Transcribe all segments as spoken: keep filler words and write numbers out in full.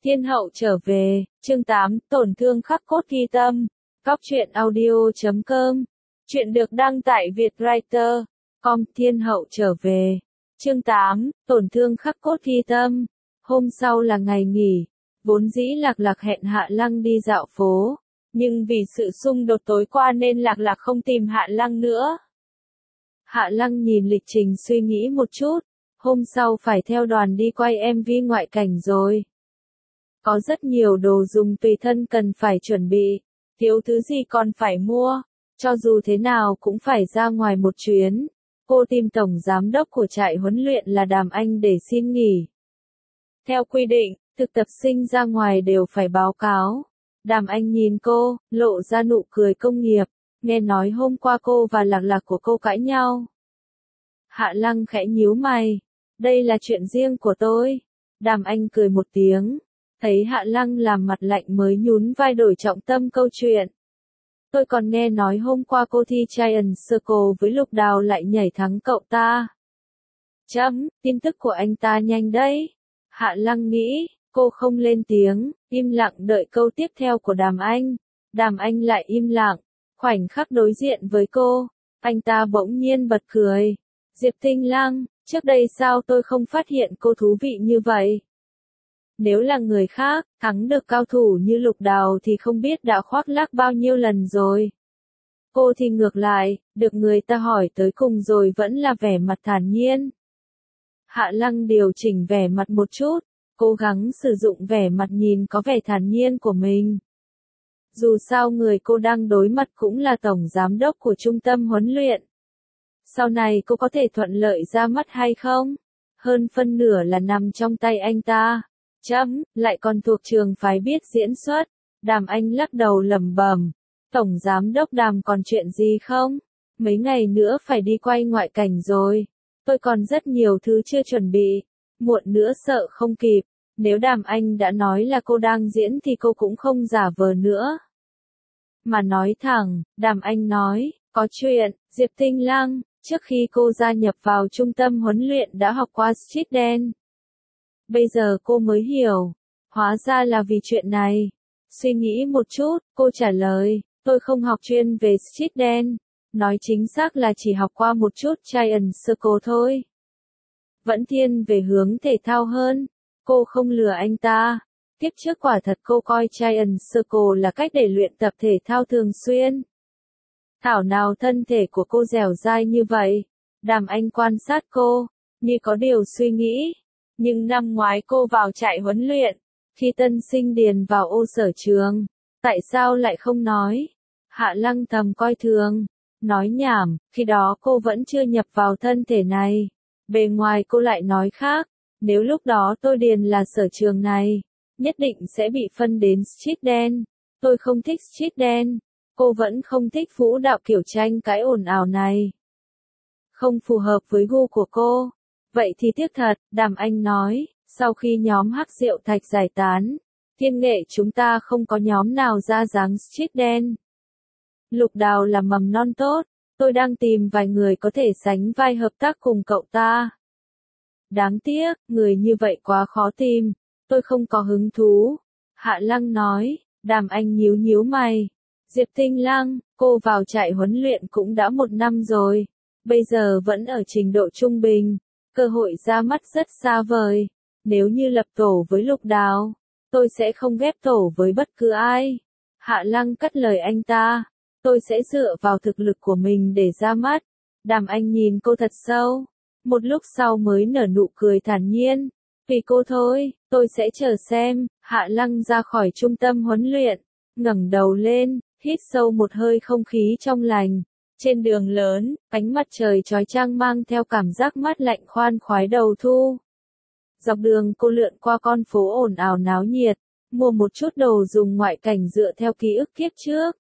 Thiên hậu trở về, chương tám, tổn thương khắc cốt ghi tâm. Góc truyện audio chấm com. Chuyện được đăng tại vietwriter chấm com. Thiên hậu trở về, chương tám, tổn thương khắc cốt ghi tâm. Hôm sau là ngày nghỉ, vốn dĩ Lạc Lạc hẹn Hạ Lăng đi dạo phố, nhưng vì sự xung đột tối qua nên Lạc Lạc không tìm Hạ Lăng nữa. Hạ Lăng nhìn lịch trình suy nghĩ một chút, hôm sau phải theo đoàn đi quay em vê ngoại cảnh rồi. Có rất nhiều đồ dùng tùy thân cần phải chuẩn bị, thiếu thứ gì còn phải mua, cho dù thế nào cũng phải ra ngoài một chuyến. Cô tìm tổng giám đốc của trại huấn luyện là Đàm Anh để xin nghỉ. Theo quy định, thực tập sinh ra ngoài đều phải báo cáo. Đàm Anh nhìn cô, lộ ra nụ cười công nghiệp, nghe nói hôm qua cô và Lạc Lạc của cô cãi nhau. Hạ Lăng khẽ nhíu mày, đây là chuyện riêng của tôi. Đàm Anh cười một tiếng, thấy Hạ Lăng làm mặt lạnh mới nhún vai đổi trọng tâm câu chuyện. Tôi còn nghe nói hôm qua cô thi Giant Circle với Lục Đào lại nhảy thắng cậu ta. Chấm, tin tức của anh ta nhanh đấy. Hạ Lăng nghĩ, cô không lên tiếng, im lặng đợi câu tiếp theo của Đàm Anh. Đàm Anh lại im lặng, khoảnh khắc đối diện với cô, anh ta bỗng nhiên bật cười. Diệp Tinh Lăng, trước đây sao tôi không phát hiện cô thú vị như vậy? Nếu là người khác, thắng được cao thủ như Lục Đào thì không biết đã khoác lác bao nhiêu lần rồi. Cô thì ngược lại, được người ta hỏi tới cùng rồi vẫn là vẻ mặt thản nhiên. Hạ Lăng điều chỉnh vẻ mặt một chút, cố gắng sử dụng vẻ mặt nhìn có vẻ thản nhiên của mình. Dù sao người cô đang đối mặt cũng là tổng giám đốc của trung tâm huấn luyện. Sau này cô có thể thuận lợi ra mắt hay không? Hơn phân nửa là nằm trong tay anh ta. Chấm, lại còn thuộc trường phái biết diễn xuất. Đàm Anh lắc đầu lẩm bẩm. Tổng giám đốc Đàm còn chuyện gì không? Mấy ngày nữa phải đi quay ngoại cảnh rồi. Tôi còn rất nhiều thứ chưa chuẩn bị. Muộn nữa sợ không kịp. Nếu Đàm Anh đã nói là cô đang diễn thì cô cũng không giả vờ nữa. Mà nói thẳng, Đàm Anh nói, có chuyện, Diệp Tinh Lăng, trước khi cô gia nhập vào trung tâm huấn luyện đã học qua street dance. Bây giờ cô mới hiểu, hóa ra là vì chuyện này. Suy nghĩ một chút, cô trả lời, tôi không học chuyên về street dance, nói chính xác là chỉ học qua một chút Giant Circle thôi. Vẫn thiên về hướng thể thao hơn, cô không lừa anh ta. Tiếp trước quả thật cô coi Giant Circle là cách để luyện tập thể thao thường xuyên. Thảo nào thân thể của cô dẻo dai như vậy. Đàm Anh quan sát cô, như có điều suy nghĩ. Nhưng năm ngoái cô vào trại huấn luyện, khi tân sinh điền vào ô sở trường, tại sao lại không nói? Hạ Lăng thầm coi thường, nói nhảm, khi đó cô vẫn chưa nhập vào thân thể này. Bề ngoài cô lại nói khác, nếu lúc đó tôi điền là sở trường này, nhất định sẽ bị phân đến street dance. Tôi không thích street dance, cô vẫn không thích vũ đạo kiểu tranh cãi ồn ào này. Không phù hợp với gu của cô. Vậy thì tiếc thật, Đàm Anh nói, sau khi nhóm Hắc Diệu Thạch giải tán, Thiên nghệ chúng ta không có nhóm nào ra dáng street dance. Lục Đào là mầm non tốt, tôi đang tìm vài người có thể sánh vai hợp tác cùng cậu ta. Đáng tiếc, người như vậy quá khó tìm, tôi không có hứng thú. Hạ Lăng nói, Đàm Anh nhíu nhíu mày. Diệp Tinh Lăng, cô vào trại huấn luyện cũng đã một năm rồi, bây giờ vẫn ở trình độ trung bình. Cơ hội ra mắt rất xa vời. Nếu như lập tổ với Lục Đào, tôi sẽ không ghép tổ với bất cứ ai. Hạ Lăng cắt lời anh ta. Tôi sẽ dựa vào thực lực của mình để ra mắt. Đàm Anh nhìn cô thật sâu. Một lúc sau mới nở nụ cười thản nhiên. Vì cô thôi, tôi sẽ chờ xem. Hạ Lăng ra khỏi trung tâm huấn luyện. Ngẩng đầu lên, hít sâu một hơi không khí trong lành. Trên đường lớn, ánh mặt trời chói chang mang theo cảm giác mát lạnh khoan khoái đầu thu. Dọc đường cô lượn qua con phố ồn ào náo nhiệt, mua một chút đồ dùng ngoại cảnh dựa theo ký ức kiếp trước.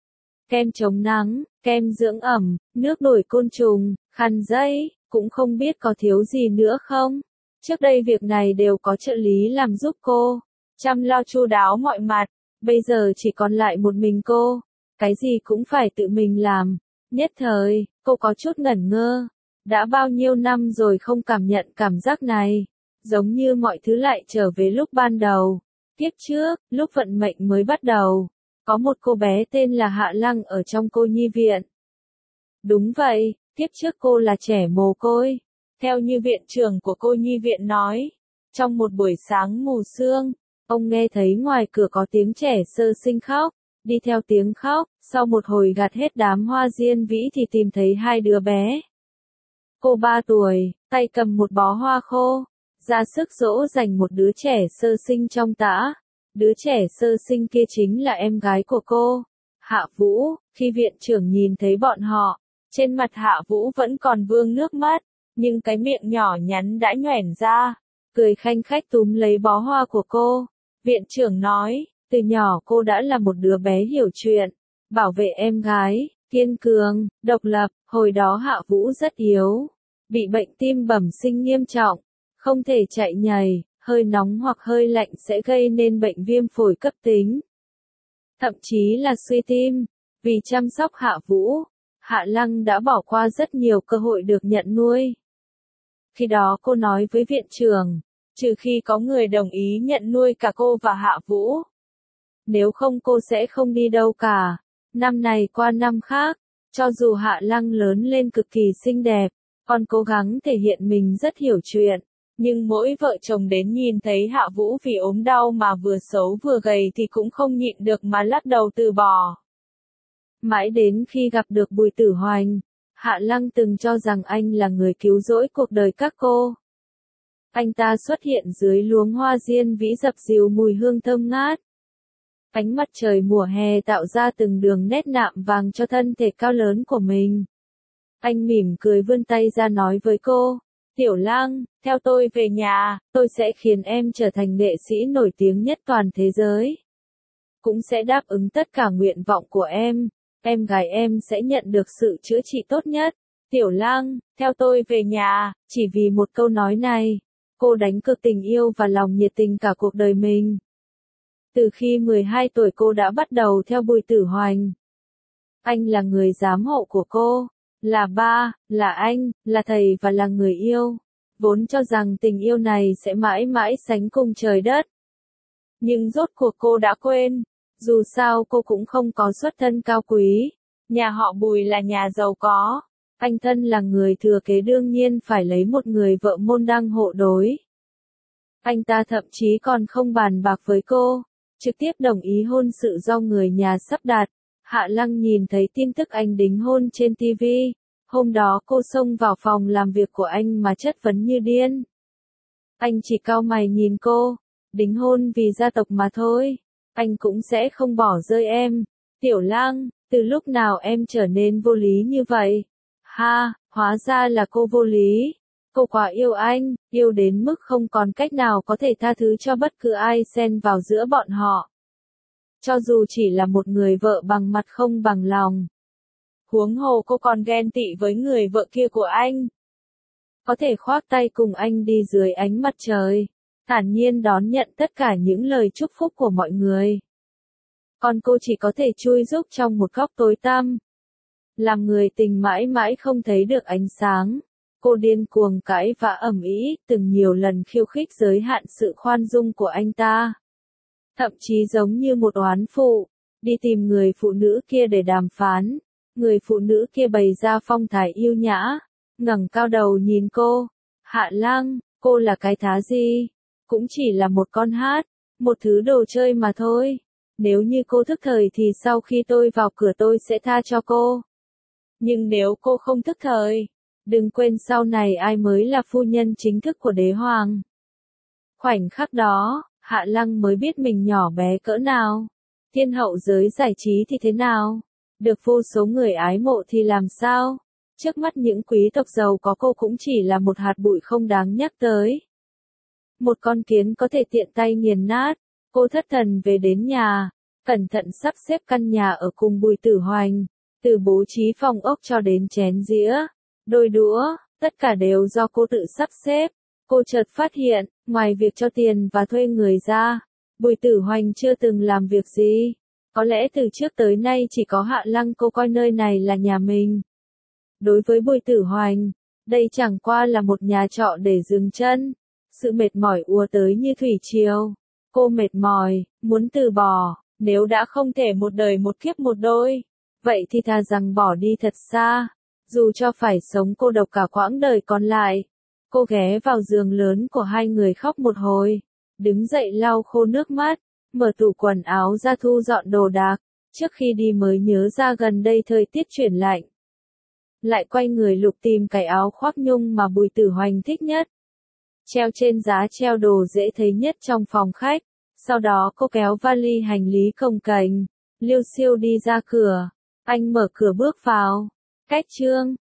Kem chống nắng, kem dưỡng ẩm, nước đuổi côn trùng, khăn giấy, cũng không biết có thiếu gì nữa không. Trước đây việc này đều có trợ lý làm giúp cô, chăm lo chu đáo mọi mặt, bây giờ chỉ còn lại một mình cô, cái gì cũng phải tự mình làm. Nhất thời, cô có chút ngẩn ngơ. Đã bao nhiêu năm rồi không cảm nhận cảm giác này. Giống như mọi thứ lại trở về lúc ban đầu. Kiếp trước, lúc vận mệnh mới bắt đầu, có một cô bé tên là Hạ Lăng ở trong cô nhi viện. Đúng vậy, kiếp trước cô là trẻ mồ côi. Theo như viện trưởng của cô nhi viện nói, trong một buổi sáng mù sương, ông nghe thấy ngoài cửa có tiếng trẻ sơ sinh khóc. Đi theo tiếng khóc, sau một hồi gặt hết đám hoa diên vĩ thì tìm thấy hai đứa bé. Cô ba tuổi, tay cầm một bó hoa khô, ra sức dỗ dành một đứa trẻ sơ sinh trong tã. Đứa trẻ sơ sinh kia chính là em gái của cô, Hạ Vũ. Khi viện trưởng nhìn thấy bọn họ, trên mặt Hạ Vũ vẫn còn vương nước mắt, nhưng cái miệng nhỏ nhắn đã nhoẻn ra, cười khanh khách túm lấy bó hoa của cô. Viện trưởng nói, từ nhỏ cô đã là một đứa bé hiểu chuyện, bảo vệ em gái, kiên cường, độc lập. Hồi đó Hạ Vũ rất yếu, bị bệnh tim bẩm sinh nghiêm trọng, không thể chạy nhảy, hơi nóng hoặc hơi lạnh sẽ gây nên bệnh viêm phổi cấp tính, thậm chí là suy tim. Vì chăm sóc Hạ Vũ, Hạ Lăng đã bỏ qua rất nhiều cơ hội được nhận nuôi. Khi đó cô nói với viện trưởng, trừ khi có người đồng ý nhận nuôi cả cô và Hạ Vũ, nếu không cô sẽ không đi đâu cả. Năm này qua năm khác, cho dù Hạ Lăng lớn lên cực kỳ xinh đẹp, còn cố gắng thể hiện mình rất hiểu chuyện, nhưng mỗi vợ chồng đến nhìn thấy Hạ Vũ vì ốm đau mà vừa xấu vừa gầy thì cũng không nhịn được mà lắc đầu từ bỏ. Mãi đến khi gặp được Bùi Tử Hoành, Hạ Lăng từng cho rằng anh là người cứu rỗi cuộc đời các cô. Anh ta xuất hiện dưới luống hoa diên vĩ dập dìu mùi hương thơm ngát. Ánh mặt trời mùa hè tạo ra từng đường nét nạm vàng cho thân thể cao lớn của mình. Anh mỉm cười vươn tay ra nói với cô, Tiểu Lăng, theo tôi về nhà, tôi sẽ khiến em trở thành nghệ sĩ nổi tiếng nhất toàn thế giới. Cũng sẽ đáp ứng tất cả nguyện vọng của em, em gái em sẽ nhận được sự chữa trị tốt nhất. Tiểu Lăng, theo tôi về nhà, chỉ vì một câu nói này, cô đánh cược tình yêu và lòng nhiệt tình cả cuộc đời mình. Từ khi mười hai tuổi cô đã bắt đầu theo Bùi Tử Hoành. Anh là người giám hộ của cô, là ba, là anh, là thầy và là người yêu. Vốn cho rằng tình yêu này sẽ mãi mãi sánh cùng trời đất. Nhưng rốt cuộc cô đã quên, dù sao cô cũng không có xuất thân cao quý. Nhà họ Bùi là nhà giàu có. Anh thân là người thừa kế đương nhiên phải lấy một người vợ môn đăng hộ đối. Anh ta thậm chí còn không bàn bạc với cô, trực tiếp đồng ý hôn sự do người nhà sắp đặt. Hạ Lăng nhìn thấy tin tức anh đính hôn trên ti vi. Hôm đó cô xông vào phòng làm việc của anh mà chất vấn như điên. Anh chỉ cau mày nhìn cô, đính hôn vì gia tộc mà thôi. Anh cũng sẽ không bỏ rơi em. Tiểu Lăng, từ lúc nào em trở nên vô lý như vậy? Ha, hóa ra là cô vô lý. Cô quá yêu anh, yêu đến mức không còn cách nào có thể tha thứ cho bất cứ ai xen vào giữa bọn họ. Cho dù chỉ là một người vợ bằng mặt không bằng lòng. Huống hồ cô còn ghen tị với người vợ kia của anh. Có thể khoác tay cùng anh đi dưới ánh mặt trời, thản nhiên đón nhận tất cả những lời chúc phúc của mọi người. Còn cô chỉ có thể chui rúc trong một góc tối tăm. Làm người tình mãi mãi không thấy được ánh sáng. Cô điên cuồng cãi vã ầm ĩ, từng nhiều lần khiêu khích giới hạn sự khoan dung của anh ta. Thậm chí giống như một oán phụ, đi tìm người phụ nữ kia để đàm phán. Người phụ nữ kia bày ra phong thái yêu nhã, ngẩng cao đầu nhìn cô. Hạ Lăng, cô là cái thá gì? Cũng chỉ là một con hát, một thứ đồ chơi mà thôi. Nếu như cô thức thời thì sau khi tôi vào cửa tôi sẽ tha cho cô. Nhưng nếu cô không thức thời, đừng quên sau này ai mới là phu nhân chính thức của đế hoàng. Khoảnh khắc đó, Hạ Lăng mới biết mình nhỏ bé cỡ nào. Thiên hậu giới giải trí thì thế nào? Được vô số người ái mộ thì làm sao? Trước mắt những quý tộc giàu có cô cũng chỉ là một hạt bụi không đáng nhắc tới. Một con kiến có thể tiện tay nghiền nát. Cô thất thần về đến nhà, cẩn thận sắp xếp căn nhà ở cùng Bùi Tử Hoành, từ bố trí phòng ốc cho đến chén dĩa, đôi đũa, tất cả đều do cô tự sắp xếp. Cô chợt phát hiện, ngoài việc cho tiền và thuê người ra, Bùi Tử Hoành chưa từng làm việc gì. Có lẽ từ trước tới nay chỉ có Hạ Lăng cô coi nơi này là nhà mình. Đối với Bùi Tử Hoành, đây chẳng qua là một nhà trọ để dừng chân. Sự mệt mỏi ùa tới như thủy triều. Cô mệt mỏi, muốn từ bỏ, nếu đã không thể một đời một kiếp một đôi, vậy thì thà rằng bỏ đi thật xa, dù cho phải sống cô độc cả quãng đời còn lại. Cô ghé vào giường lớn của hai người khóc một hồi, đứng dậy lau khô nước mắt, mở tủ quần áo ra thu dọn đồ đạc, trước khi đi mới nhớ ra gần đây thời tiết chuyển lạnh. Lại quay người lục tìm cái áo khoác nhung mà Bùi Tử Hoành thích nhất, treo trên giá treo đồ dễ thấy nhất trong phòng khách. Sau đó cô kéo vali hành lý cồng kềnh, liêu xiêu đi ra cửa. Anh mở cửa bước vào. Cách chương